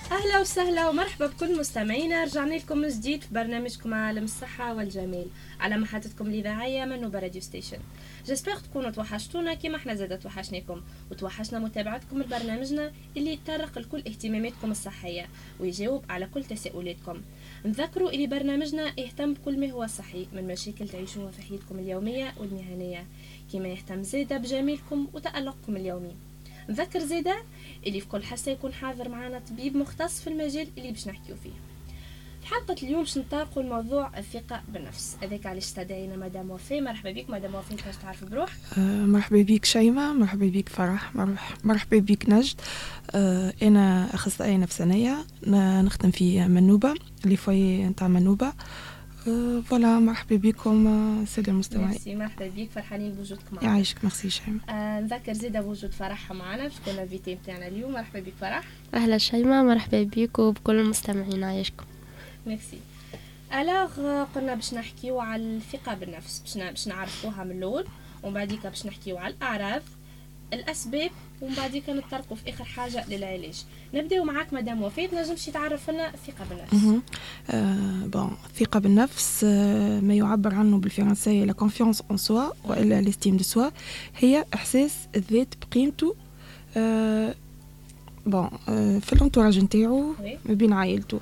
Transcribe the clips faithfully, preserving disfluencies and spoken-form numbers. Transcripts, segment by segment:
أهلا وسهلا ومرحبا بكل مستمعينا. رجعنا لكم من جديد في برنامجكم عالم الصحة والجمال على محطتكم الإذاعية منوبة راديو ستيشن. جسبيغ تكونوا توحشتونا كما احنا زادة توحشناكم وتوحشنا متابعتكم لبرنامجنا اللي يتطرق لكل اهتماماتكم الصحية ويجاوب على كل تساؤلاتكم. نذكروا اللي برنامجنا يهتم بكل ما هو صحي من مشاكل تعيشوها في حياتكم اليومية والمهنية، كما يهتم زادة بجمالكم وتألقكم اليومي. نذكر زادة اللي في كل حصة يكون حاضر معنا طبيب مختص في المجال اللي باش نحكيو فيه. في حلقة اليوم باش نطرقوا الموضوع الثقة بالنفس، هذاك علاش استدعينا مدام وفاء. مرحبا بك مدام وفاء، كيفاش تعرف بروحك؟ أه مرحبا بك شيماء، مرحبا بك فرح، مرحبا بك نجد. أه أنا أخصائية نفسانية نخدم في منوبة اللي فوي نتاع منوبة. أه فوالا مرحبا بكم سادة المستمعين. ميرسي، مرحبا بك، فرحانين بوجودك معنا. يعيشك، ميرسي شيماء. أه نذكر زيدا بوجود فرح معنا باش تكون الفيتي نتاعنا اليوم. مرحبا بك فرح. اهلا شيماء، مرحبا بك وبكل المستمعين. عايشكم. ميرسي. الوغ قلنا باش نحكيو على الثقة بالنفس، باش باش نعرفوها من الاول ومن بعديك باش نحكيو على الاعراض، الاسباب، ومن بعديك نتطرقوا في اخر حاجه للعلاج. نبداو معاك مدام وفاء، نجمش تعرف لنا الثقة بالنفس؟ آه بون الثقة بالنفس آه ما يعبر عنه بالفرنسية لا كونفيونس اون سوا والا ليستيم دو سوا، هي احساس الذات بقيمته آه بون آه في الانتوراج نتاعو ما بين عائلته،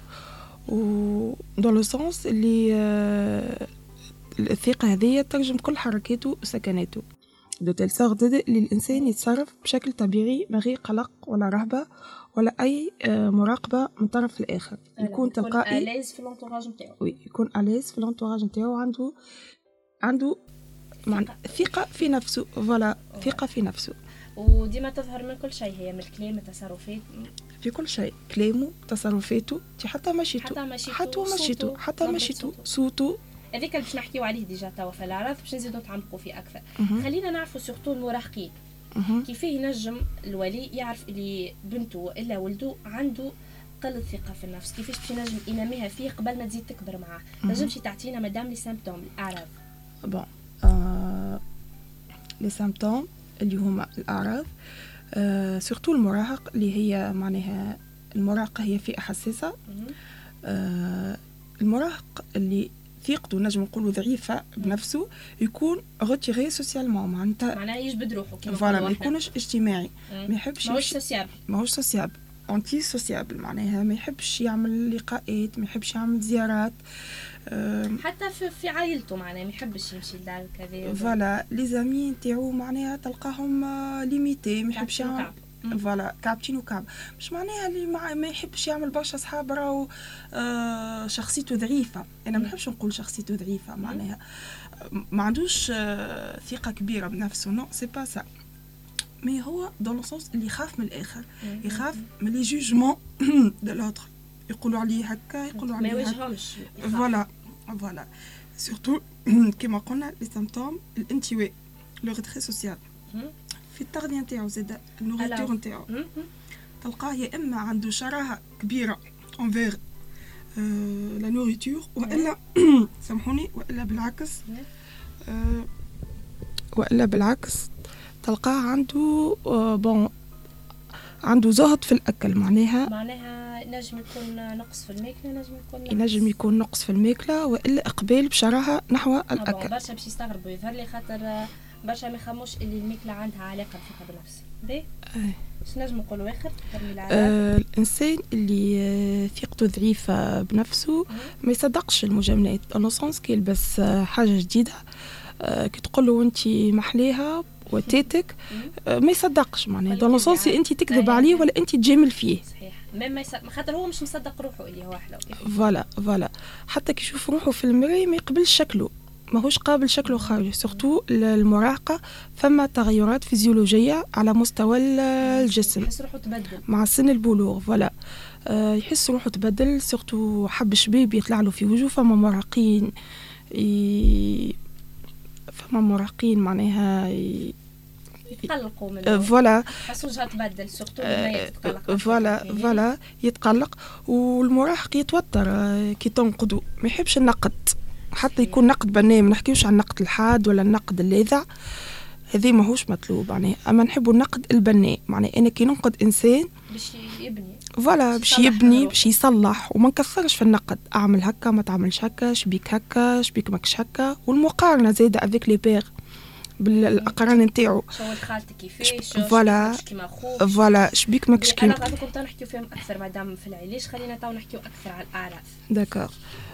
و دون لو سونس اللي آه الثقة هذه ترجم كل حركاته وسكناته دو تيل سورت اللي الانسان يتصرف بشكل طبيعي من غير قلق ولا رهبة ولا اي آه مراقبة من طرف الاخر. يكون تلقائي أليز في الانتوراج نتاعو. وي يكون أليز في الانتوراج نتاعو، عنده عنده معنى ثقة في نفسه. فوالا ثقة في نفسه، وديما تظهر من كل شيء، هي من الكلام، التصرفات، في كل شيء، كلامه، تصرفاته، حتى مشيته حتى مشيته حتى مشيته حتى مشيته صوته. هذيك اللي باش نحكيو عليه ديجا توا في الاعراض، باش نزيدو نتعمقوا فيه اكثر. خلينا نعرفوا سورتو المراهقين كيف ينجم الولي يعرف اللي بنته الا ولده عنده قلة ثقة في النفس، كيفاش باش ينجم ينميها فيه قبل ما تزيد تكبر معاه. نجمش تعطينا مدام لي سيمبتوم الاعراض؟ بون آه لي سيمبتوم اللي هما الاعراض آه سورتو المراهق اللي هي معناها المراهقة هي فئة حساسة. آه المراهق اللي ثقته نجم نقولوا ضعيفة بنفسه يكون روتيري سوسيالمون، معناتها معناها يجبد روحه كما فوالا ما يكونش اجتماعي، ما يحبش ماهوش سوسيابل، ماهوش سوسيابل، انتي سوسيابل، معناها ما يحبش يعمل لقاءات، ما يحبش يعمل زيارات أه حتى في, في عائلته، معناها ما يحبش يمشي لدار كذا. فوالا لي زامي نتاعو معناها تلقاهم ليميتي، ما يحبش يعمل فوالا كابتين وكاب، مش معناها اللي مع ما يحبش يعمل برشا صحاب راهو آه شخصيته ضعيفه. انا ما نحبش نقول شخصيته ضعيفه، معناها ما عندوش آه ثقه كبيره بنفسه، نو سي با سا، مي هو دون لو سونس اللي يخاف من الاخر، يخاف من لي جوجمون دو لوتر، يقولوا عليه هكا، يقولوا عليه ما يوجهمش. فوالا فوالا سورتو كما قلنا لي سيمبتوم الانتواء، لو ريتري سوسيال في التغذية نتاعو، زاد النوريتور نتاعو تلقاه يا اما عنده شراهه كبيره انفير آه لا نوريتور، والا سامحوني، والا بالعكس آه والا بالعكس تلقاه عنده آه بون عنده زهد في الاكل، معناها معناها نجم يكون نقص في الماكله، نجم يكون ينجم يكون نقص في الماكله، والا اقبال بشراهه نحو الاكل. برشا باش يستغربوا، يظهر لي خاطر برشا ما يخموش اللي الماكله عندها علاقه بالثقه بالنفس. باهي اش نجم نقولوا اخر آه الانسان اللي آه ثقته ضعيفه بنفسه ما يصدقش المجاملات، لو سونس كي يلبس آه حاجه جديده آه كي تقول له انت محليها وتيتك آه ما يصدقش، معناها دون لو سونس انت تكذب عليه ولا انت تجامل فيه. صحيح، ما يصدق خاطر هو مش مصدق روحه اللي هو حلو. فوالا فوالا حتى كي يشوف روحه في المرايه ما يقبلش شكله، ماهوش قابل شكله خارجي. سورتو المراهقة فما تغيرات فيزيولوجية على مستوى الجسم، يحس روحه تبدل مع سن البلوغ. فوالا أه يحس روحه تبدل، سورتو حب شباب يطلع له في وجهه. فما مراهقين ي... فما مراهقين معناها ي... يتقلقوا منه. فوالا حس وجهها تبدل، سورتو البنات تتقلق. فوالا فوالا يتقلق، والمراهق يتوتر كي تنقدوا، ما يحبش النقد، حتى يكون نقد بناء، ما نحكيوش عن النقد الحاد ولا النقد اللاذع. هذه ماهوش مطلوب يعني. اما نحبوا النقد البناء، معناه انا كي ننقد انسان باش يبني فوالا باش يبني باش يصلح، وما نكثرش في النقد، اعمل هكا ما تعملش هكا، شبيك هكا شبيك ماكش هكا، والمقارنه زايده افيك لي بير بالاقران نتاعو، شو خالتك كيفاش فوالا كيما خوك فوالا شبيك ماكش كيما. انا غادي كنت نحكيو فيهم اكثر مادام في العلاج، خلينا تو نحكيو اكثر على الاعراف. داكور.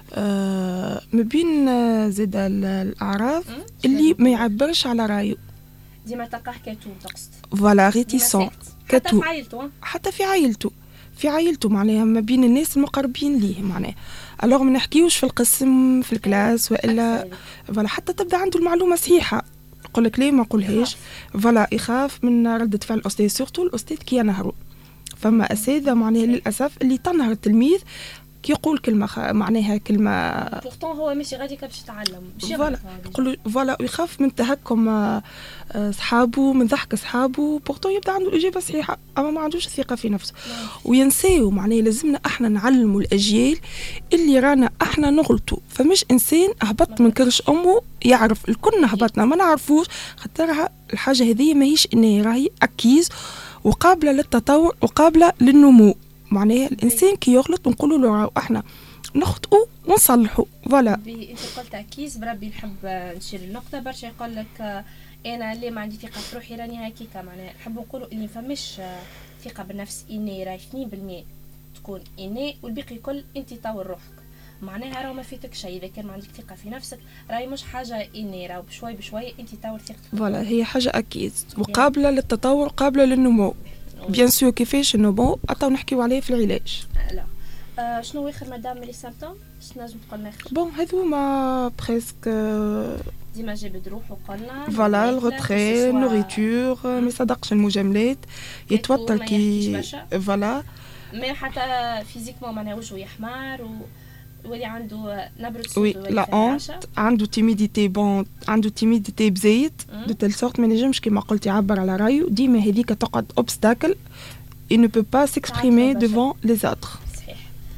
آه ما بين زاد الاعراف اللي ما يعبرش على رايه، ديما تلقاه كاتوم تقصد فوالا ريتيسون كاتوم، حتى في عائلته حتى في عائلته في عائلته معناها ما بين الناس المقربين ليه معناها. الوغ ما نحكيوش في القسم في الكلاس والا فوالا حتى تبدا عنده المعلومه صحيحه يقول لك ليه ما نقولهاش، فوالا يخاف من ردة فعل الاستاذ، سورتو الاستاذ كي ينهروا. فما اساتذه معناها للاسف اللي تنهر التلميذ كي يقول كلمه خ... معناها كلمه بورتون هو ماشي غادي باش يتعلم فوالا يقول فوالا ويخاف من تهكم اصحابه من ضحك اصحابه، بورتون يبدا عنده الاجابه صحيحه اما ما عندوش الثقه في نفسه وينساو. معناها لازمنا احنا نعلموا الاجيال اللي رانا احنا نغلطوا، فمش انسان هبط من كرش امه يعرف الكل هبطنا ما نعرفوش، خاطرها الحاجه هذه ماهيش انها راهي اكيز وقابله للتطور وقابله للنمو. معناها الانسان كي يغلط نقولوا له احنا نخطئوا ونصلحوا فوالا. انت قلت اكيز بربي نحب نشير النقطه برشا يقول لك انا اللي ما عندي ثقه في روحي راني هكيكا، معناها نحب نقولوا اللي فماش ثقه بالنفس اني راهي اثنين بالمئة تكون اني والباقي كل انت طور روحك، معناها راه ما فيتك شيء. اذا كان ما عندك ثقه في نفسك راهي مش حاجه اني راه بشوي بشوي انت طور ثقتك فوالا، هي حاجه اكيد وقابله للتطور قابله للنمو. بيان سور كيفاش النمو عطاو نحكيو عليه في العلاج. لا آه شنو اخر مدام لي سيمبتوم شنو نجم تقول لنا؟ بون هذوما بريسك ديما جبد روح وقلنا فوالا الغوتري نوريتور ما صدقش المجاملات يتوتر كي فوالا مي حتى فيزيكمون معناها وجهه يحمر و ولي عنده نبرة صوت وي لا اونت عنده تيميديتي بون عنده تيميديتي بزيت دو تيل سورت ما نجمش كيما قلت يعبر على رايه، ديما هذيك تقعد اوبستاكل il ne peut pas s'exprimer devant les autres. صحيح.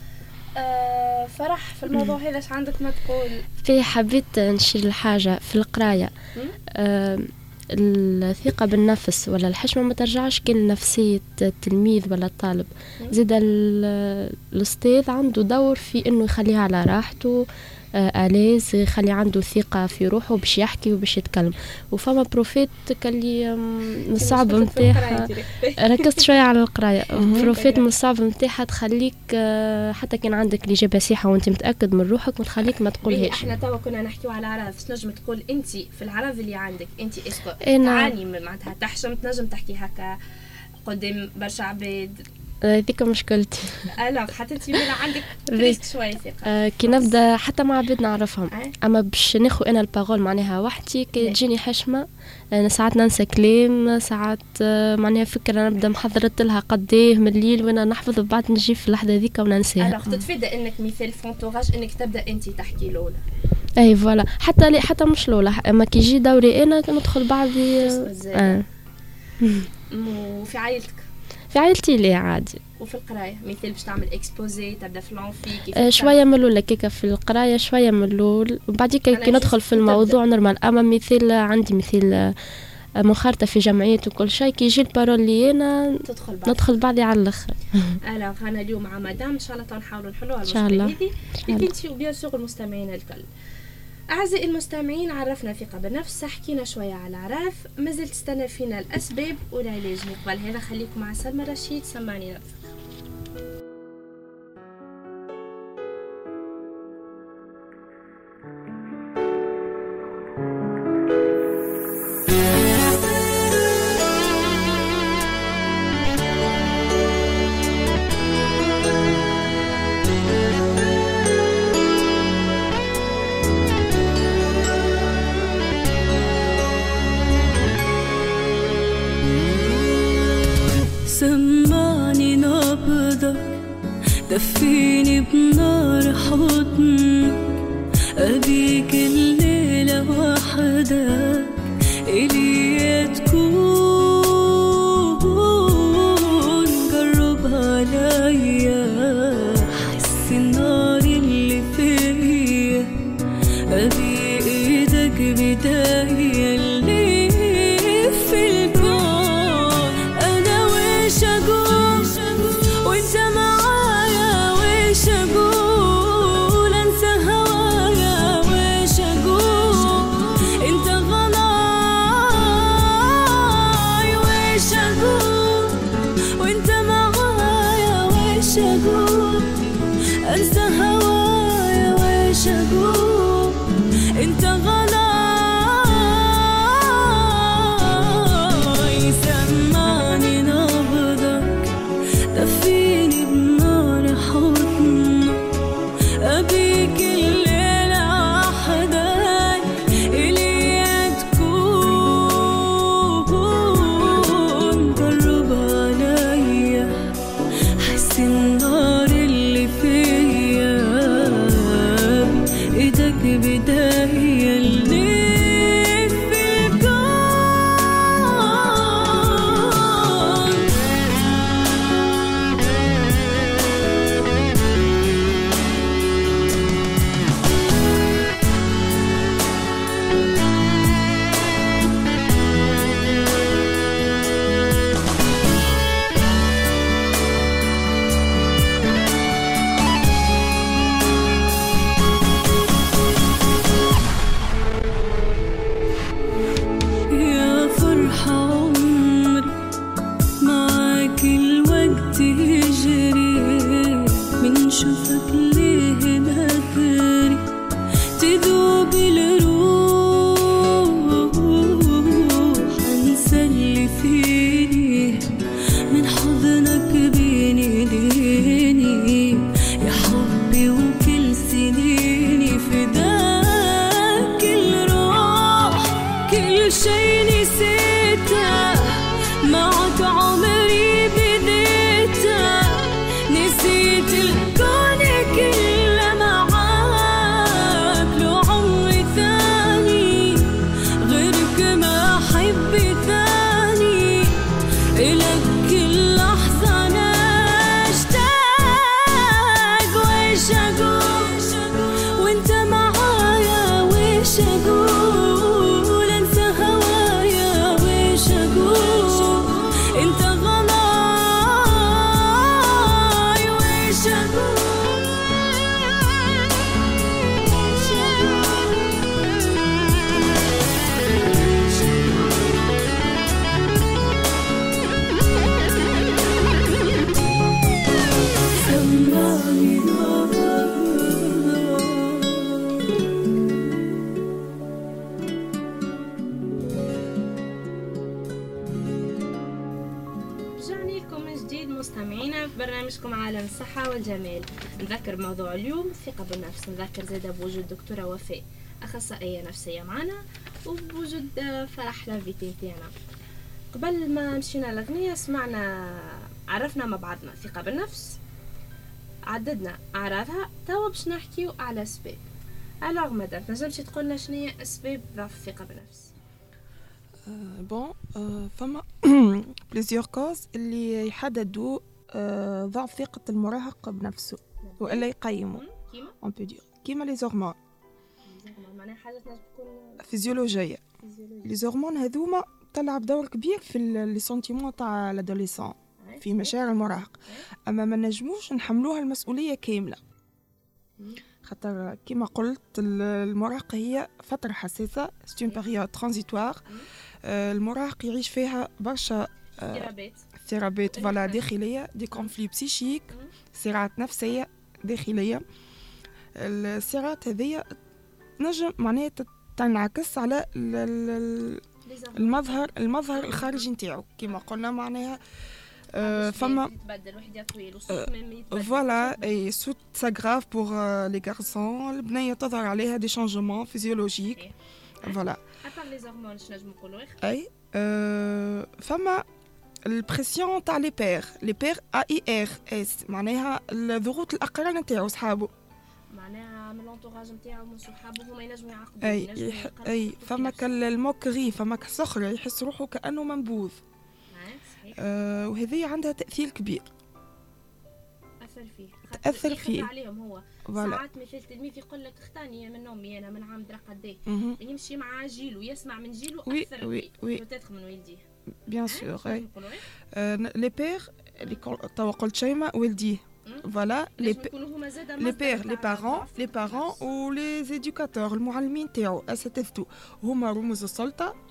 أه فرح في الموضوع هذا ايش عندك ما تقول؟ في حبيت نشير الحاجة في القراية أه الثقة بالنفس ولا الحشمة ما ترجعش كل نفسية التلميذ ولا الطالب، زيد الأستاذ عنده دور في إنه يخليها على راحته آليز، يخلي عنده ثقة في روحه باش يحكي وباش يتكلم. وفما بروفيت اللي من الصعب متاعها ركزت شوية على القراية، بروفيت من الصعب متاعها تخليك حتى كان عندك الإجابة صحيحة وانت متأكد من روحك وتخليك ما تقولهاش. احنا توا كنا نحكيو على عراف، نجم تقول انت في العراف اللي عندك انت اسكو تعاني معناتها تحشم تنجم تحكي هكا قدام برشا عباد؟ هذيك مشكلتي. لا حتى انت مالا عندك ريسك شويه ثقه آه كي نبدا حتى مع عباد نعرفهم أه؟ اما باش ناخذ انا البارول معناها وحدي كي تجيني حشمه انا ساعات ننسى كلام ساعات آه معناها فكره نبدا محضرت لها قديه من الليل وانا نحفظ بعد نجي في اللحظه هذيك وننساها. الوغ تتفادى انك مثال فونتوراج انك تبدا انت تحكي الاولى. اي فوالا حتى لي حتى مش الاولى اما كي يجي دوري انا ندخل بعضي. اه وفي عائلتك؟ في عائلتي ليه عادي. وفي القرايه مثال باش تعمل اكسبوزي تبدا في لونفي كيف آه شويه ملول كيكه في القرايه شويه ملول وبعديك كي ندخل في الموضوع نورمال. اما مثال عندي مثال مخارطه في جمعيه وكل شيء كي يجي البارول لي انا تدخل بعض. ندخل بعضي على الاخر. انا انا اليوم مع مدام ان شاء الله نحاولوا نحلوها المشكله هذه اللي انت وبيان سور المستمعين الكل. أعزائي المستمعين عرفنا ثقة بالنفس، حكينا شوية على العراف، مازلت تستنى فينا الأسباب والعلاج. قبل هذا خليكم مع سلمى رشيد سمعني نفسك. سمعني نبضك دفيني بنار حضنك أبيك الليلة وحدك إلي تكون قرب عليا حس النار اللي فيا أبي إيدك بداية الليل ويش أقول أنسى هوايا ويش أقول أنت غلاي سمعني نبضك دفيني بنار حضنك أبيك الليل أحداي إلي تكون قرب عليا حس النار اللي فيا إيدك بداية اللي في الكون يا فرحة عمري معاك الوقت يجري من شوفك ليه نادري تذوب الروح انسى اللي فيني من حضنك بيني ديني يا حبي وكل سنيني فداك الروح كل شي نسيته معك عمري بديته نسيت الكون كله معاك لو عمري ثاني غيرك ما أحب ثاني إلك كل لحظة أنا أشتاق ويش أقول وأنت معايا ويش أقول أنسى هوايا ويش أقول أنت غلاي ويش أقول ويش سمعني نبضك رجعنا لكم من جديد مستمعينا في برنامجكم عالم الصحة والجمال. نذكر موضوع اليوم الثقة بالنفس. نذكر زادة بوجود دكتورة وفاء أخصائية نفسية معنا وبوجود فرح لافيتي تاعنا. قبل ما مشينا الأغنية سمعنا عرفنا مع بعضنا الثقة بالنفس، عددنا أعراضها. توا باش نحكيو على أسباب. ألوغ مدام تنجمش تقولنا شنو هي أسباب ضعف الثقة بالنفس؟ بون فما بليزيور كوز اللي يحددوا آه، ضعف ثقة المراهق بنفسه وإلا يقيموا كيما on peut dire كيما لي زورمون معناها حاجة تنجم تكون فيزيولوجية. فيزيولوجية. لي زورمون هذوما تلعب دور كبير في لي سونتيمون تاع الادوليسون في مشاعر المراهق، اما ما نجموش نحملوها المسؤوليه كامله خاطر كما قلت المراهقه هي فتره حساسه سي اون بيريود ترانزيتوار. المراهق يعيش فيها برشا اضطرابات اضطرابات فوالا داخليه، دي كونفلي بسيشيك، صراعات نفسيه داخليه. الصراعات هذه نجم معناها تنعكس على المظهر المظهر الخارجي نتاعو كما قلنا معناها Euh, فما voilà et c'est ça grave pour euh, les garçons. البنية تظهر عليها des changements physiologiques voilà. À part les hormones شنو نجم نقولوا أي euh, فما البريسيون تاع لي بير لي بير A I R S معناها الضغوط الأقران نتاعو صحابه معناها من لونتوراج نتاعو من صحابه هما ينجموا يعاقبوا أي يح... أي فما كالموكري فما كسخرة يحس روحه كأنه منبوذ. آه وهذه عندها تأثير كبير. أثر فيه. تأثر فيه. عليهم هو. ولا. ساعات مثل تلميذ يقول لك اختاني من أمي أنا من عام درا قديه. يمشي مع جيله يسمع من جيله وي أكثر وي وي. بتدخل من والديه. بيان سور. أي. لي بير اللي توا قلت شيماء والديه. Voilà les les pères les parents les parents ou les éducateurs المعلمين تاعو أساتذته هما رموز السلطة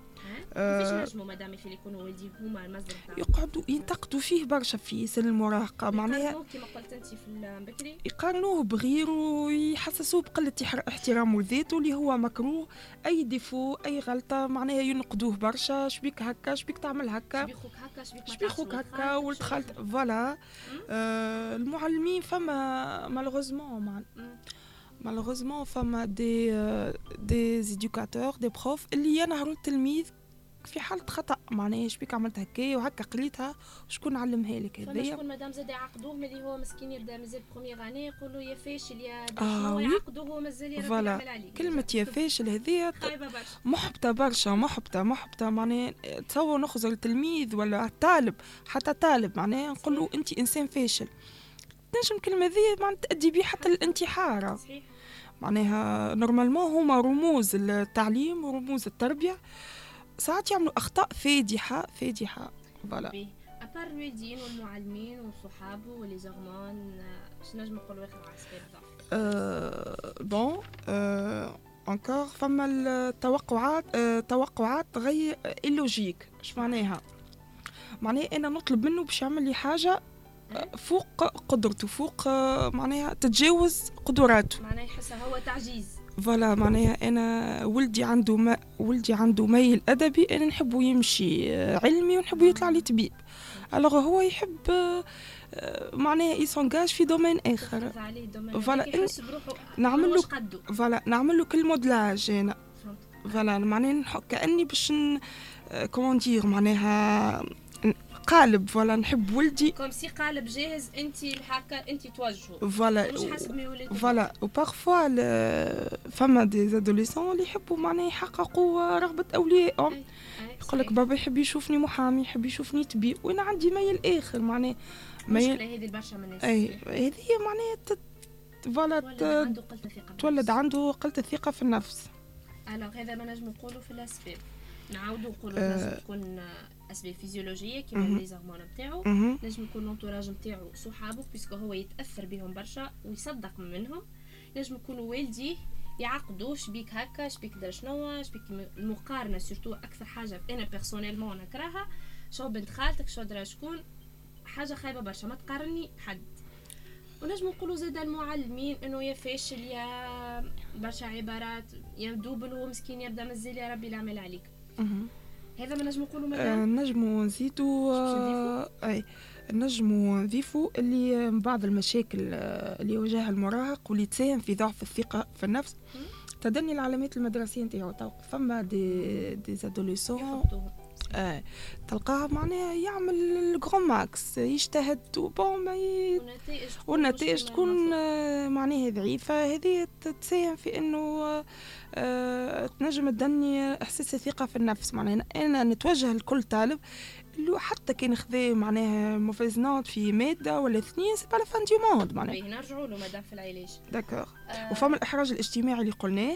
كيفاش نجموا مدام يخلي يكونوا والديه هما المصدر تاعهم؟ يقعدوا ينتقدوا فيه برشا في سن المراهقة، معناها كما قلت انت في البكري يقارنوه بغيره ويحسسوه بقلة احترام وذاته اللي هو مكروه. أي ديفو أي غلطة معناها ينقدوه برشا، شبيك هكا شبيك تعمل هكا شبيخوك هكا شبيخوك هكا ولد خالت فوالا. آه المعلمين فما مالوغوزمون مع مالوغوزمون فما دي دي إديوكاتور دي بروف اللي ينهروا التلميذ في حالة خطأ، معناها شبيك عملت هكايا وهكا قريتها شكون علمها لك هذايا. شكون مادام زاد يعقدوه ملي هو مسكين يبدا مازال بروميير اني يقولوا يا فاشل يا شنو آه يعقدوه مازال يربي يعمل عليه. كلمة يا فاشل هذيا محبطة برشا، محبطة محبطة معناها تصور نخزر التلميذ ولا الطالب حتى طالب معناها نقول له انت انسان فاشل. تنجم الكلمة ذي معناها تأدي بيه حتى الانتحار. صحيح. معناها نورمالمون هما رموز التعليم ورموز التربية، ساعات يعملوا أخطاء فادحة فادحة. فوالا. أبار الوالدين والمعلمين وصحابه وليزغمان شنو نجم نقولوا آخر على أسباب ضعف؟ أه بون أه انكور فما التوقعات أه توقعات غير إلوجيك. اش معناها؟ معناها أنا نطلب منه باش يعمل لي حاجة فوق قدرته، فوق معناها تتجاوز قدراته، معناها يحسها هو تعجيز. فوالا معناها انا ولدي عنده ما ولدي عنده ميل ادبي، انا نحبه يمشي علمي ونحبه يطلع لي طبيب. الوغ هو يحب معناها يسونجاج في دومين اخر. فوالا نعمل له فوالا نعمل له كل مودلاج انا. فوالا معناها كاني باش كومون دير معناها قالب. فوالا نحب ولدي كوم سي قالب جاهز انت هكا انت توجهه. فوالا مش حسب ميولاتك. فوالا وبارفوا فما دي زادوليسون اللي يحبوا معناها يحققوا رغبة أوليائهم. يقول لك بابا يحب يشوفني محامي، يحب يشوفني طبيب، وانا عندي ميل اخر معناها ميل هذه برشا من الناس. اي هذه معناها فوالا تولد عنده قلة الثقة في النفس. الوغ هذا ما نجم نقولوا في الاسباب. نعاودوا نقولوا أه لازم تكون اسباب فيزيولوجيه كيما لي زغمون نتاعو، لازم يكون لونتوراج نتاعو صحابه بيسكو هو يتاثر بهم برشا ويصدق منهم. لازم يكونوا والديه يعقدوا شبيك هكا شبيك دار شنو شبيك المقارنه سورتو اكثر حاجه انا بيرسونيلمون نكرهها. شو بنت خالتك شو درا شكون حاجه خايبه برشا، ما تقارني حد. ونجم نقولوا زاد المعلمين انه يا فاشل يا برشا عبارات يا دوبل هو مسكين يبدا مازال يا ربي العمل عليك. هذا ما نجم نقولوا ماذا؟ نجموا نزيدوا اي نجموا نضيفوا اللي بعض المشاكل اللي يواجهها المراهق واللي تساهم في ضعف الثقة في النفس. تدني العلامات المدرسية نتاعو توقف. فما دي دي ادوليسون اه تلقاه معناها يعمل الغرام ماكس يجتهد وبون ما ي... والنتائج تكون معناها ضعيفة. هذه تساهم في انه آه تنجم تدني احساس الثقة في النفس. معناها انا نتوجه لكل طالب اللي حتى كان خذا معناها موفيزنات في مادة ولا اثنين سي با لا فان دي موند. معناها نرجعوا له مادام في العلاج داكور. آه وفما الاحراج الاجتماعي اللي قلناه،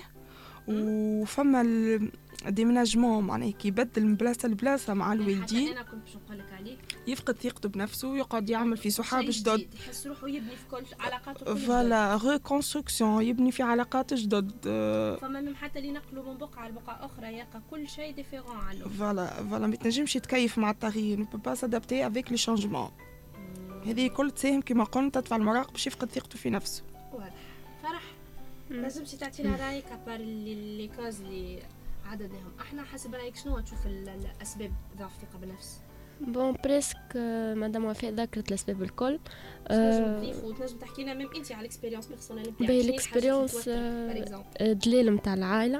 وفما الديمناجمون معناها كي يبدل من بلاصه لبلاصه مع الوالدين. انا كنت باش نقول لك عليك يفقد ثقته بنفسه، يقعد يعمل في صحاب جدد، يحس روحه يبني في كل علاقاته كل فوالا ريكونستركسيون يبني في علاقات جدد. فما من حتى اللي نقلوا من بقعه لبقعه اخرى يلقى كل شيء ديفيرون عنه. فوالا فوالا ما تنجمش يتكيف مع التغيير، نو با سادابتي افيك لي شانجمون. هذه كل تساهم كما قلت تدفع المراهق باش يفقد ثقته في نفسه. واضح. فرح لازم تعطينا رايك ابار لي كوز اللي عددهم احنا حسب رايك شنو تشوف الاسباب ضعف الثقه بالنفس؟ بون بريسك مدام وفاء ذكرت الاسباب الكل. تنجم تضيف وتنجم تحكي لنا ميم انت على الاكسبيريونس بيرسونيل نتاعك. باهي الاكسبيريونس دليل نتاع العائله،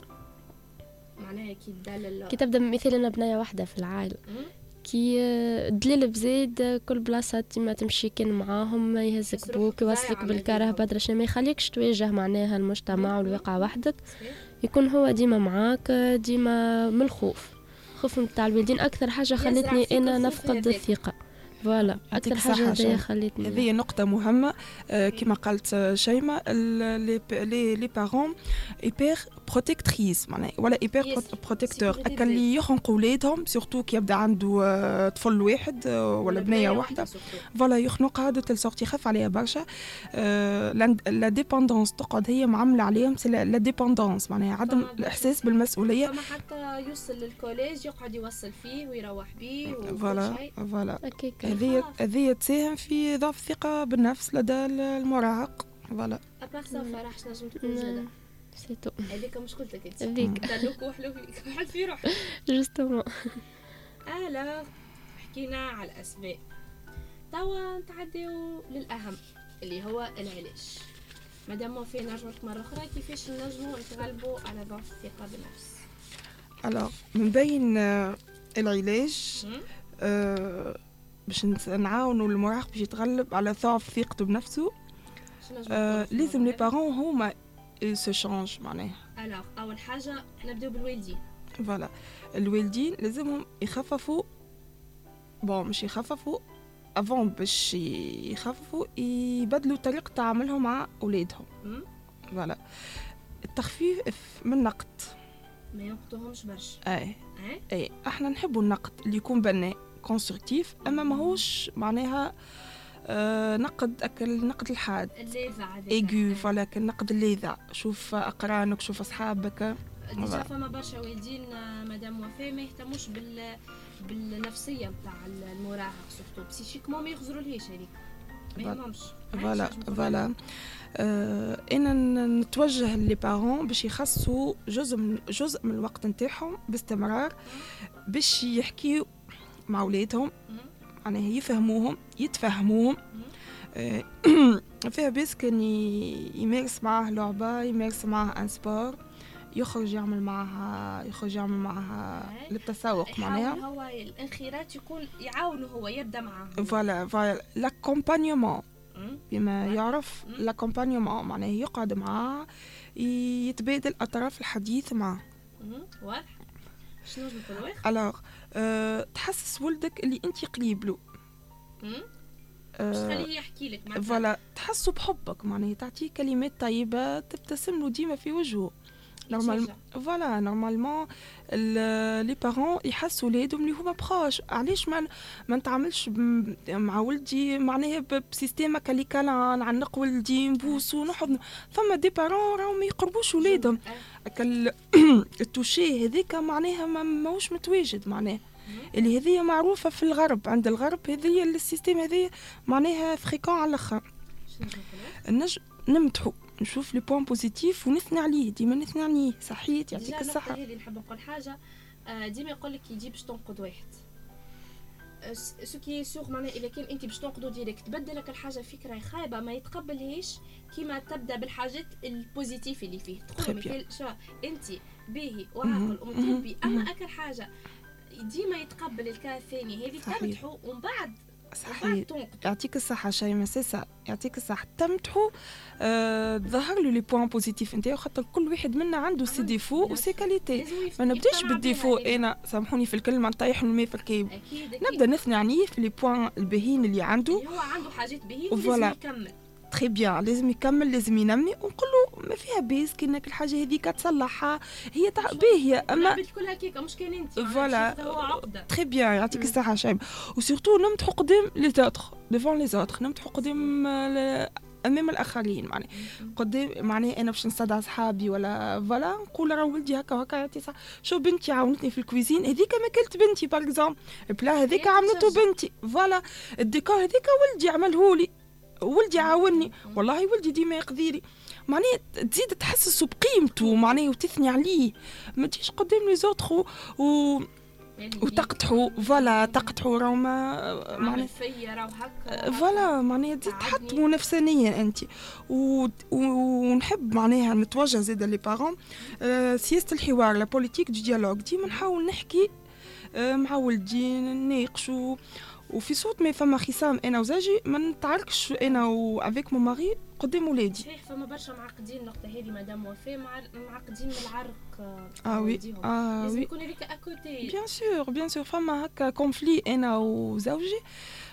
معناها كي تدلل كي تبدا مثال انا بنيه واحده في العائله كي دليل بزيد كل بلاصه ما تمشي كان معاهم يهزك بوك يوصلك بالكره بدرا شنو ما يخليكش تواجه معناها المجتمع والواقع وحدك، يكون هو ديما معاك ديما من الخوف. خوف نتاع الوالدين اكثر حاجه خلتني انا نفقد الثقه. فوالا يعطيك اكثر حاجه الصحة هذه شيماء. خليتني هذه نقطة مهمة. آه، كما قالت شيماء ال- لي لي لي بارون ايبر بروتيكتريس معناها ولا ايبر Yes. بروتيكتور Sécurité اكل اللي يخنقوا ولادهم سورتو كي يبدا عنده آه، طفل واحد آه، ولا بنية واحدة surtout. فوالا يخنقها دو تيل سورت يخاف عليها برشا. آه، لا ديبوندونس تقعد هي معاملة عليهم سي لا ديبوندونس معناها عدم فما الاحساس بالمسؤولية. فما حتى يوصل للكوليج يقعد يوصل فيه ويروح بيه وكل فوالا شيء. فوالا هكاك هذه هذه تساهم في ضعف الثقة بالنفس لدى المراهق. فوالا ابار سا فرح شنو نجم تكون زاده سيتو هذيك مشكلتك انت هذيك دلوك وحلو فيك حل في روحك. جوستومون. الا حكينا على الاسباب، توا نتعداو للاهم اللي هو العلاج. مادام وفي نرجعوا مرة أخرى كيفاش نجموا نتغلبوا على ضعف الثقة بالنفس. alors من بين آه، العلاج مم؟ آه، باش نس- نعاونوا المراهق باش يتغلب على ضعف ثقته بنفسه. شنو نجموا آه، نقولوا في لازم لي الموضوع بارون هما سو شانج معناها. هذا؟ Alors أول حاجة نبدأ بالوالدين. فوالا الوالدين لازمهم يخففوا بون مش يخففوا افون باش يخففوا يبدلوا طريقة تعاملهم مع أولادهم. مم؟ فوالا التخفيف من النقد. ما ينقطوهمش برشا. اي أه؟ اي احنا نحبوا النقد اللي يكون بناء كونستركتيف اما ماهوش معناها آه نقد اكل نقد الحاد اللاذع هذاك. ايجو فوالا كالنقد اللاذع. شوف اقرانك شوف اصحابك. ديجا فما برشا والدين آه، مادام وفاة ما يهتموش بال بالنفسية نتاع المراهق سورتو بسيشيكمون ما يخزروا لهاش هذيك ما فوالا. يهمهمش. فوالا فوالا آه انا ن- نتوجه لي بارون باش يخصوا جزء من جزء من الوقت نتاعهم باستمرار باش يحكيوا مع اولادهم معناها يفهموهم يتفهموهم. آه، فيها بس كان ي- يمارس معاه لعبة يمارس معاه ان سبور يخرج يعمل معها يخرج يعمل معها أي. للتسوق يحاول معناها. هو الانخراط يكون يعاونه هو يبدا معاه. فوالا فوالا لاكومبانيومون مم. بما مم. يعرف مم. لاكومبانيومون معناها يقعد معاه يتبادل اطراف الحديث معاه. مم. واضح. شنو نجم نقول واضح؟ الوغ أه تحسس ولدك اللي انت قريب له. مم. أه باش تخليه يحكي لك مثلا. فوالا تحسه بحبك معناها تعطيه كلمات طيبة تبتسم له ديما في وجهه. نورمال يتشجع. فوالا نورمالمون لي بارون يحسوا ولادهم اللي هما بروش. علاش ما ما نتعاملش ب- مع ولدي معناها ب- بسيستيم هكا لي كالان نعنق ولدي نبوسو نحضن. فما دي بارون راهم ما يقربوش ولادهم أه. هكا ال- التوشي هذيك معناها ما ماهوش متواجد معناها اللي هذه معروفة في الغرب. عند الغرب هذه السيستيم هذه معناها فريكون على الاخر. شنو نجم نقول واضح؟ نج نمدحو نشوف لي بوين بوزيتيف ونثني عليه ديما نثني عليه صحيت يعطيك ديجا الصحة. النقطة هذه نحب نقول حاجة آه، ديما يقول لك يجي باش تنقد واحد سو كي سوغ معناها اذا كان انت باش تنقدو ديريكت تبدلك الحاجه فكره خايبه ما يتقبلهاش كيما تبدا بالحاجات البوزيتيف اللي فيه Très تقول bien. مثال شو انت باهي وعاقل Mhm, ومتربي mhm, اما mhm. اكل حاجه ديما يتقبل الكا الثاني هذه صحيح. تمدحه ومن بعد ومن صحيح بعد تنقد. يعطيك الصحة شيماء سيسا يعطيك الصحة تمدحو آه، تظهر له لي بوين بوزيتيف نتاعو خاطر كل واحد منا عنده سي ديفو وسي كاليتي. لازم يف- ما نبداش يقتنع بالديفو بها هذه. انا سامحوني في الكلمة نطيح له الماء في الكيب. اكيد اكيد نبدا نثني عليه في لي بوين الباهين اللي عنده. اللي هو عنده حاجات به وفوالا. ولازم يكمل. تري بيان لازم يكمل لازم ينمي ونقول له ما فيها بيس كأنك الحاجة هذيك تصلحها هي تاع باهية اما العباد الكل هكاك مش كان انت فوالا هو عقده. تري بيان يعطيك الصحة شايب. وسورتو نمدحو قدام لي زوتر ديفون لي زوتر نمدحو قدام آه، امام الاخرين معناها قدام معناها انا باش نستدعى صحابي ولا فوالا نقول راه ولدي هكا وهكا يعطي صح شو بنتي عاونتني في الكويزين هذيك ما كلت بنتي باغ اكزومبل البلا هذيك هي عملته تشجع. بنتي فوالا الديكور هذيك ولدي عملهولي ولدي عاوني والله ولدي ديما يقديري معناها تزيد تحسسه بقيمته معناها وتثني عليه ما تجيش قدام لي زوتر و يعني وتقطعوا فوالا تقطعوا راه ما معناها معناها فيا راه هكا فوالا معناها تزيد تعبني. تحطموا نفسانيا انت و... و... ونحب معناها نتوجه زيد لي بارون آه سياسه الحوار لا بوليتيك دو ديالوج ديما نحاول نحكي آه مع ولدي نناقشوا وفي صوت ما فما خصام انا وزوجي ما نتعاركش انا و افيك مون ماري قدام ولادي. صحيح فما برشا معقدين النقطه هذه مادام وفاة مع معقدين من العرق اه وي والديهم. اه لازم وي يكون هذيك اكوتي بيان سور بيان سور فما هكا كونفلي انا وزوجي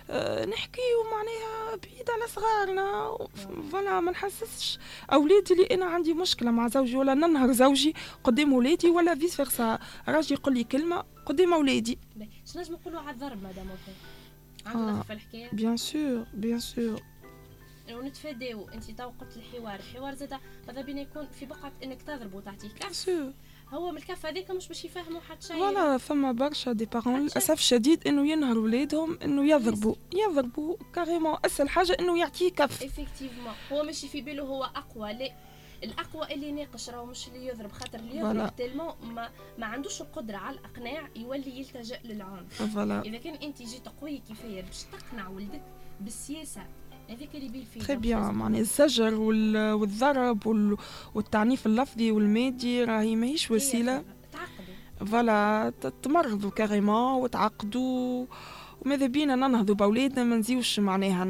آه نحكيو معناها بعيد على صغارنا. فوالا ما نحسسش اولادي اللي انا عندي مشكله مع زوجي ولا ننهر زوجي قدام اولادي ولا فيس فيرسا. راجل يقول لي كلمه قدام اولادي. باش نجم نقولوا على الضرب مدام وفاء عنده دخل في الحكايه؟ بيان سور بيان سور. ونتفاداو. انت تو قلت الحوار، الحوار زاد ماذا بينا يكون في بقعه انك تضرب وتعطيه كف. هو من الكف هذيك مش باش يفهموا حتى شيء. فوالا فما برشا دي بارون للاسف الشديد انه ينهروا ولادهم انه يضربوا يضربوا كاريمون. اسهل حاجه انه يعطيه كف. افكتيفمون هو ماشي في باله هو اقوى. لا الاقوى اللي ناقش راهو مش اللي يضرب، خاطر اللي يضرب تيلمون ما, ما عندوش القدره على الاقناع يولي يلتجأ للعنف. فوالا اذا كان انت جيت قوي كفايه باش تقنع ولدك بالسياسه هذيك اللي بيل فيه تري بيان. معناها الزجر والضرب والتعنيف اللفظي والمادي راهي ماهيش وسيله. تعقدوا فوالا تمرضوا كاريمون وتعقدوا. وماذا بينا ننهضوا باولادنا ما نزيوش معناها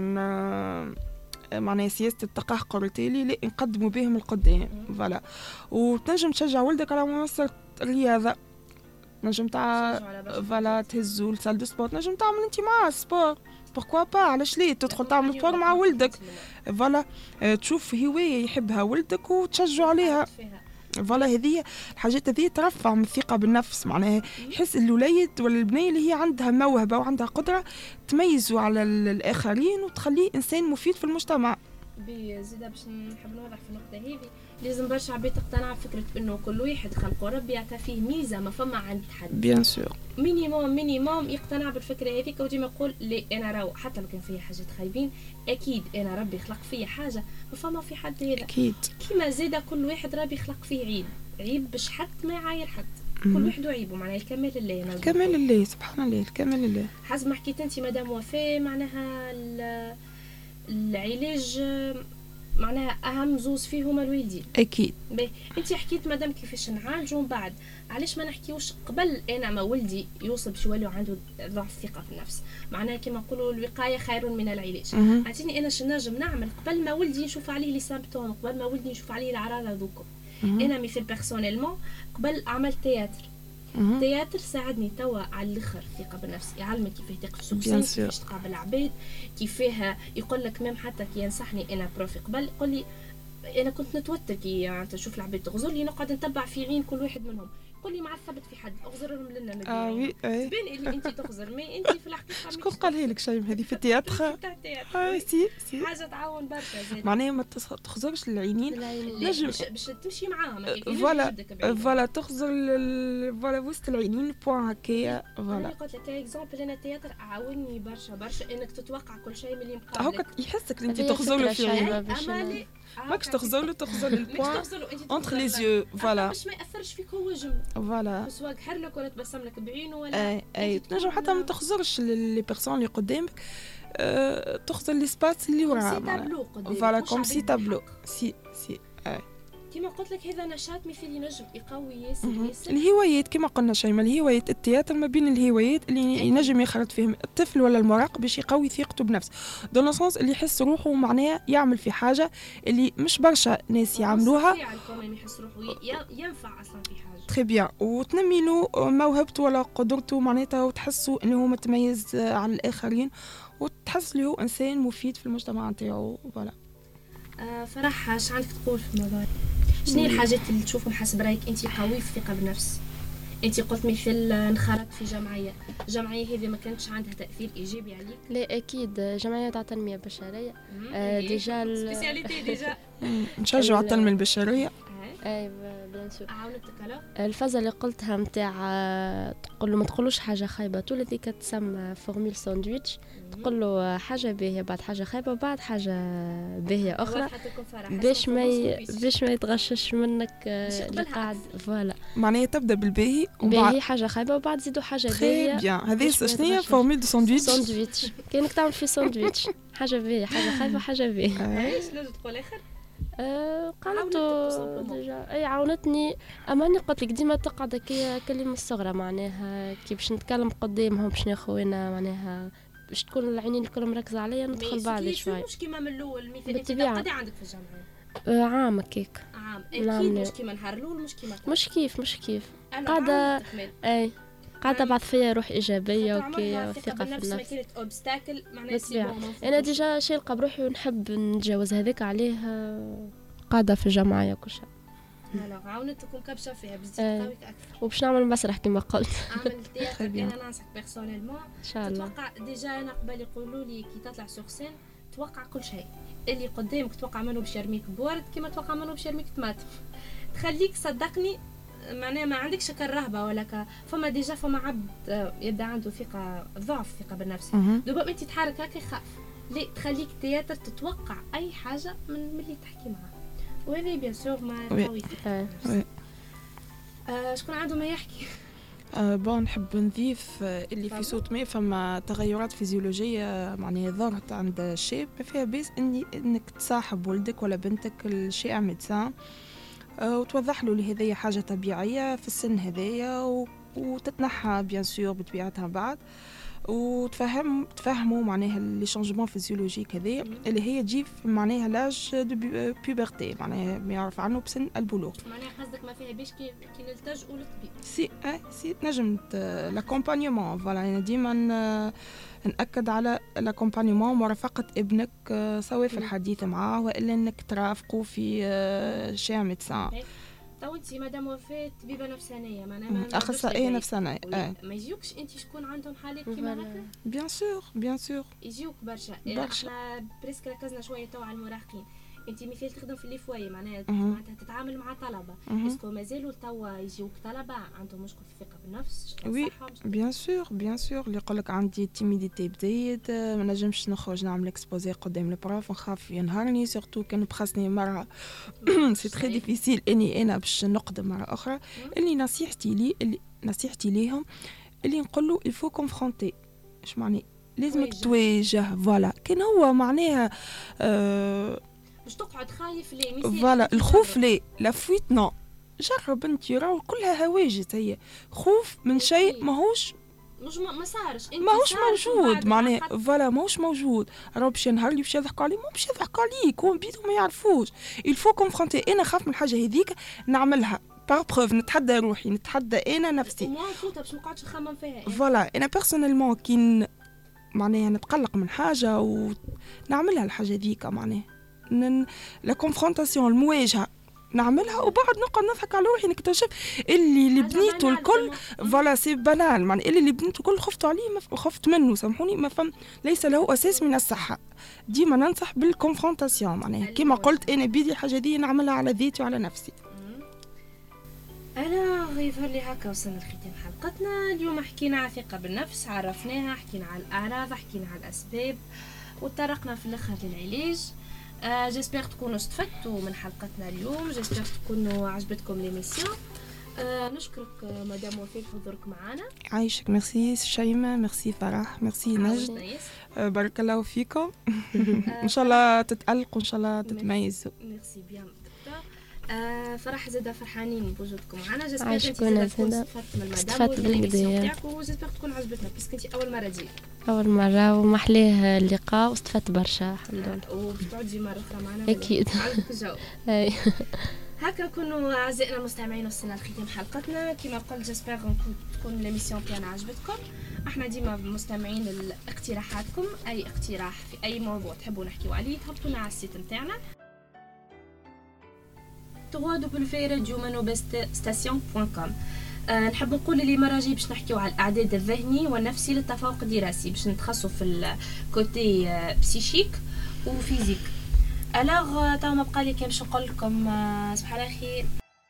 معناها سياسه التقهقر التالي لا نقدموا بهم القدام. فوالا وتنجم تشجع ولدك على ممارسه الرياضه. نجم تاع فوالا تهزوا لسال دو سبور. نجم تعمل انت معاه سبور بوركوا با. علاش ليه تدخل تعمل سبور مع ولدك. فوالا تشوف هوايه يحبها ولدك وتشجع عليها. فوالا هذه الحاجات هذه ترفع من الثقه بالنفس. معناها يحس الوليد ولا البنيه اللي هي عندها موهبه وعندها قدره تميزه على الاخرين وتخليه انسان مفيد في المجتمع. بزيادة باش نحب نوضح في النقطة هذه لازم برشا عباد تقتنع بفكرة انه كل واحد خلقه ربي يعطى فيه ميزة ما فما عند حد. بيان سور مينيموم مينيموم يقتنع بالفكرة هذيك وديما يقول لي انا راهو حتى لو كان فيا حاجات خايبين اكيد انا ربي خلق فيا حاجة ما فما في حد هذا. اكيد كيما زيادة كل واحد ربي خلق فيه عيب عيب باش حد ما يعاير حد. كل واحد عيبه معناها الكمال لله. الكمال لله سبحان الله الكمال لله. حسب ما حكيت انت مدام وفاء معناها العلاج معناها اهم زوز فيهم الوالدين. اكيد. باهي انت حكيت مادام كيفاش نعالجوا من بعد علاش ما نحكيوش قبل انا ما ولدي يوصل باش يولي عنده ضعف الثقه في النفس. معناها كما نقولوا الوقايه خير من العلاج. عرفتيني انا شنو نجم نعمل قبل ما ولدي نشوف عليه لي سيمبتوم قبل ما ولدي نشوف عليه الاعراض هذوك. انا مثل بيرسونيلمون قبل عملت تياتر. التياتر ساعدني توا على الاخر الثقه بالنفس. يعلمك كيفاه تقف سوسين كيفاش تقابل عباد كيفاه يقول لك ميم حتى كي ينصحني انا بروفي قبل يقول لي انا كنت نتوتر كي يعني تشوف العباد تغزر لي نقعد نتبع في عين كل واحد منهم يقول لي ما ثبت في حد اغزرهم لنا مدينة. اه وي اي تبان اللي انت تغزر ما انت في الحقيقه شكون قال لك شيء هذه في التياتر؟ اه سي سي حاجه تعاون برشا زاد. معناها ما تخزرش العينين نجم باش تمشي معاهم فوالا فوالا تخزر فوالا وسط العينين بوان هكايا. فوالا قلت لك اكزومبل انا التياتر عاوني برشا برشا انك تتوقع كل شيء من اللي مقابلك. هاكا يحسك انت تخزر له في عينين ماكش تخزر له تخزر البوان اونتر لي زيو. فوالا باش ما ياثرش فيك هو جمله. فوالا سواء حر لك ولا تبسم لك بعينه ولا اي اي تنجم حتى ما تخزرش لي بيرسون اللي قدامك. أه تخزر لي سباس اللي وراها. فوالا كوم سي تابلو سي سي اي كما قلت لك هذا نشاط مثل ينجم يقوي ياسر ياسر. الهوايات كما قلنا شيء ما الهوايات التياتر ما بين الهوايات اللي ينجم يخرج فيهم الطفل ولا المراهق باش يقوي ثقته بنفسه دون لو اللي يحس روحه معناها يعمل في حاجه اللي مش برشا ناس يعملوها يحس روحه ينفع اصلا في حاجه تري بيان وتنمي له موهبته ولا قدرته معناتها وتحسوا انه هو متميز عن الاخرين وتحس له انسان مفيد في المجتمع نتاعو. فوالا آه فرح اش عندك تقول في الموضوع؟ شنو هي الحاجات اللي تشوفهم حسب رايك انت قوي في الثقه بالنفس؟ انت قلت مثل انخرطت في جمعيه، الجمعيه هذه ما كانتش عندها تاثير ايجابي عليك؟ لا اكيد جمعيه تاع التنميه البشريه آه ديجا سبيسياليتي ديجا نشجعوا على التنميه البشريه. اي بيان سور. عاونتك على الفازه اللي قلتها نتاع تقول له ما تقولوش حاجه خايبه طول هذيك تسمى فورميل ساندويتش. تقول له حاجه باهيه بعد حاجه خايبه بعد حاجه باهيه اخرى باش ما ي... باش ما يتغشش منك اللي قاعد. فوالا معناها تبدا بالباهي باهي حاجه خايبه وبعد زيدوا حاجه باهيه. بيان هذه شنو هي فورميل دو ساندويتش؟ ساندويتش كانك تعمل في ساندويتش حاجه باهيه حاجه خايبه حاجه باهيه. ايش نجم تقول اخر؟ أه قالته ديجا اي عاونتني. اماني قلت لك ديما تقعد هكايا كلمه الصغرى معناها كي باش نتكلم قدامهم باش ناخذ انا معناها باش تكون العينين الكل مركزه عليا ندخل بعد شوي. مش كيما من الاول مثال انت قد عندك في الجامعه؟ أه عام هكاك. عام اكيد مش كيما نهار الاول مش كيما مش كيف مش كيف قاعده اي قاعدة بعض فيها روح إيجابية خاطر وكي عمرها وثقة في بالنفس ما النفس. كانت اوبستاكل معناها بالطبيعة. سي أنا ديجا شي نلقى بروحي ونحب نتجاوز هذاك عليه قاعدة في الجمعية كل شيء. لا عاونتكم كبشه فيها بزيد آه. قويك اكثر. وباش نعمل مسرح كما قلت. عمل تياتر انا ننصحك بيرسونيلمون إن شاء الله. تتوقع ديجا انا قبل يقولوا لي كي تطلع سوغ سين توقع كل شيء اللي قدامك، توقع منه باش يرميك بورد كيما توقع منه باش يرميك طماطم. تخليك صدقني معناها ما عندكش كالرهبه ولا ك فما ديجا فما عبد يبدا عنده ثقه ضعف ثقه بالنفس دوبا انت تحرك هكا يخاف. ليه تخليك تياتر تتوقع اي حاجه من اللي تحكي معاه، وهذا بيان سور ما قوي. آه شكون عنده ما يحكي؟ أه بون نحب نضيف اللي في صوت مي فما تغيرات فيزيولوجيه معناها ظهرت عند الشاب ما فيها بيس اني انك تصاحب ولدك ولا بنتك الشيء ميدسان أه وتوضح له اللي هذه حاجه طبيعيه في السن هذايا وتتنحى بيان سور بطبيعتها بعد، وتفهم تفهموا معناها لي شانجمون فيزيولوجيك هذه اللي هي تجي معناها لاج دو بيبرتي معناها ما يعرف عنه بسن البلوغ. معناها قصدك ما فيها بيش كي كي نلتجئوا للطبيب. سي اه سي نجم لاكومبانيومون فوالا يعني ديما نأكد على لاكومبانيومون مرافقة ابنك سواء في الحديث معاه والا انك ترافقوا في شيء ميدسان. تو انت مادام وفات طبيبه نفسانيه معناها اخصائيه نفسانيه اه ما يجيوكش انت شكون عندهم حالات كيما هكا؟ بيان سور بيان سور يجيوك برشا. برشا. احنا بريسك ركزنا شويه تو على المراهقين. انت مثال تخدم في الليفواي معناها معناتها تتعامل مع طلبه، اسكو مازالوا توا يجيوك طلبه عندهم مشكل في الثقه بالنفس؟ وي بيان سور بيان سور اللي يقول لك عندي تيميديتي بديت ما نجمش نخرج نعمل اكسبوزي قدام البروف نخاف ينهارني سورتو كان بخصني مره سي تري ديفيسيل اني انا باش نقدم مره اخرى. اللي نصيحتي لي اللي نصيحتي ليهم اللي نقول له الفو كونفرونتي اش معني لازمك تواجه فوالا كان هو معناها أه مش تقعد خايف ليه مثال فوالا الخوف ليه لا فويت نو جرب انت راهو كلها هواجس هي خوف من شيء ماهوش مش ما صارش ماهوش موجود معناها فوالا ماهوش موجود راهو باش ينهار لي باش يضحكوا عليه مو باش يضحكوا عليك هو بيدو ما يعرفوش الفو كونفرونتي انا خاف من الحاجه هذيك نعملها بار بروف نتحدى روحي نتحدى انا نفسي مو نفوتها باش ما نقعدش نخمم فيها فوالا انا بيرسونيلمون كي معناها نتقلق من حاجه ونعملها الحاجه هذيك معناها لا كونفرونتاسيون المواجهه نعملها وبعد نقعد نضحك على روحي نكتشف اللي اللي بنيته الكل فوالا سي بانال معناها اللي اللي بنيته الكل خفت عليه ما خفت منه سامحوني ما فهم ليس له اساس من الصحه. ديما ننصح بالكونفرونتاسيون معناها كما قلت انا بيدي الحاجه دي نعملها على ذاتي وعلى نفسي. انا غيظهر لي هكا وصلنا لختام حلقتنا اليوم. حكينا على الثقه بالنفس، عرفناها، حكينا على الاعراض، حكينا على الاسباب، وطرقنا في الاخر للعلاج. آه جيسبر تكونوا استفدتوا من حلقتنا اليوم، جيسبر تكونوا عجبتكم ليميسيون. آه نشكرك مدام وفاء حضورك معنا. عايشك ميرسي شيماء، ميرسي فرح، ميرسي نجد، آه بارك الله فيكم. ان شاء الله تتألقوا وان شاء الله تتميزوا. ميرسي بيان دكتور. آه فرح زاده فرحانين بوجودكم معنا. جيسبر انت استفدت من المدام استفدت بالقضيه وجيسبر تكون عجبتنا باسكو انت اول مره تجي اول مره ومحليه اللقاء واستفدت برشا الحمد لله. وباش تعودي مره اخرى معنا اكيد. عجبك الجو. اي هكا كونوا اعزائنا المستمعين وصلنا لختام حلقتنا. كما قلت جيسبر تكون ليميسيون تاعنا عجبتكم. احنا ديما مستمعين لاقتراحاتكم، اي اقتراح في اي موضوع تحبوا نحكيو عليه تهبطونا على السيت نتاعنا دبليو دبليو دبليو دوت راديو مانوبستاسيون دوت كوم. أه نحب نقول اللي مرة جاي باش نحكيو على الإعداد الذهني والنفسي للتفوق الدراسي، باش نتخصصوا في الكوتي أه بسيشيك وفيزيك. ألغ تو ما بقى لي كان باش نقول لكم أه صباح الخير.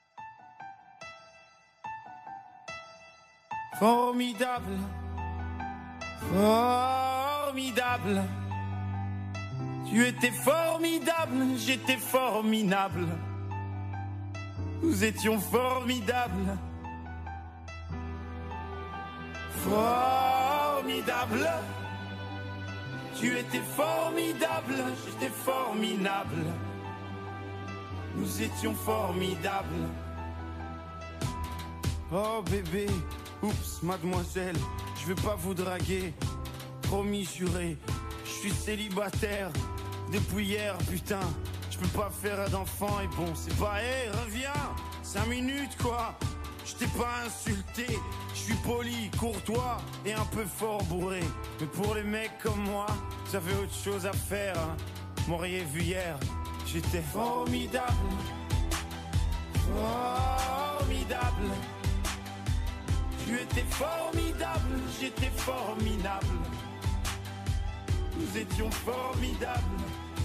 Formidable, formidable. Tu étais formidable, j'étais formidable. Nous étions formidables. Formidable. Tu étais formidable, j'étais formidable. Nous étions formidables. Oh bébé, oups, mademoiselle, je vais pas vous draguer. Promis, juré, je suis célibataire depuis hier, putain. Je peux pas faire d'enfant et bon, c'est pas, hé, hey, reviens, cinq minutes quoi. Je t'ai pas insulté, je suis poli, courtois et un peu fort bourré. Mais pour les mecs comme moi, j'avais autre chose à faire, hein. M'auriez vu hier, j'étais formidable. Formidable. Tu étais formidable, j'étais formidable. Nous étions formidables.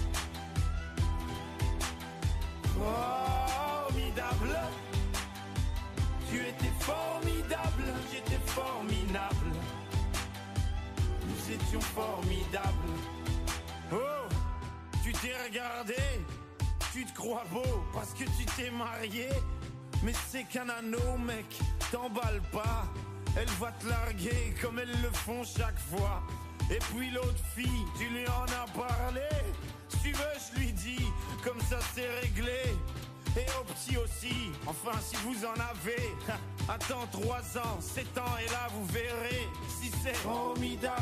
Formidable. Tu étais formidable, j'étais formidable. Nous étions formidables. Oh, tu t'es regardé, tu te crois beau parce que tu t'es marié. Mais c'est qu'un anneau, mec, t'emballe pas. Elle va te larguer comme elles le font chaque fois. Et puis l'autre fille, tu lui en as parlé. Si tu veux, je lui dis, comme ça c'est réglé. Et au petit aussi, enfin si vous en avez. Attends trois ans, sept ans et là vous verrez si c'est formidable.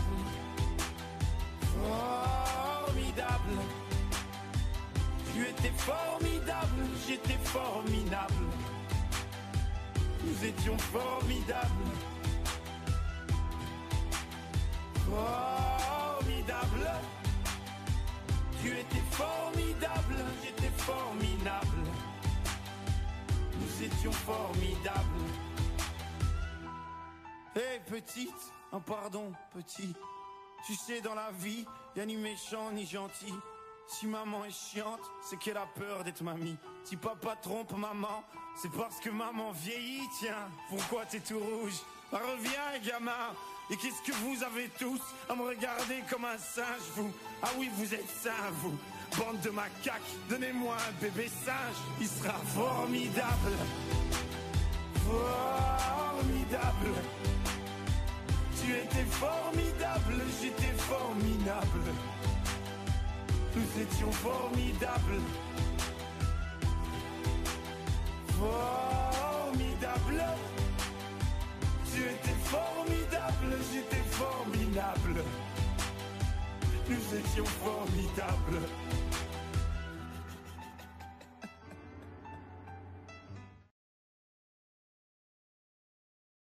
Formidable. Tu étais formidable, j'étais formidable. Nous étions formidables. Formidable. Tu étais formidable, j'étais formidable. Nous étions formidables. Hé hey, petite, un pardon petit. Tu sais dans la vie, y'a ni méchant ni gentil. Si maman est chiante, c'est qu'elle a peur d'être mamie. Si papa trompe maman, c'est parce que maman vieillit. Tiens, pourquoi t'es tout rouge? Bah, reviens gamin. Et qu'est-ce que vous avez tous à me regarder comme un singe, vous? Ah oui, vous êtes sains, vous. Bande de macaques, donnez-moi un bébé singe. Il sera formidable. Formidable. Tu étais formidable, j'étais formidable. Nous étions formidables. Formidable. Tu étais formidable, j'étais formidable. Nous étions formidables.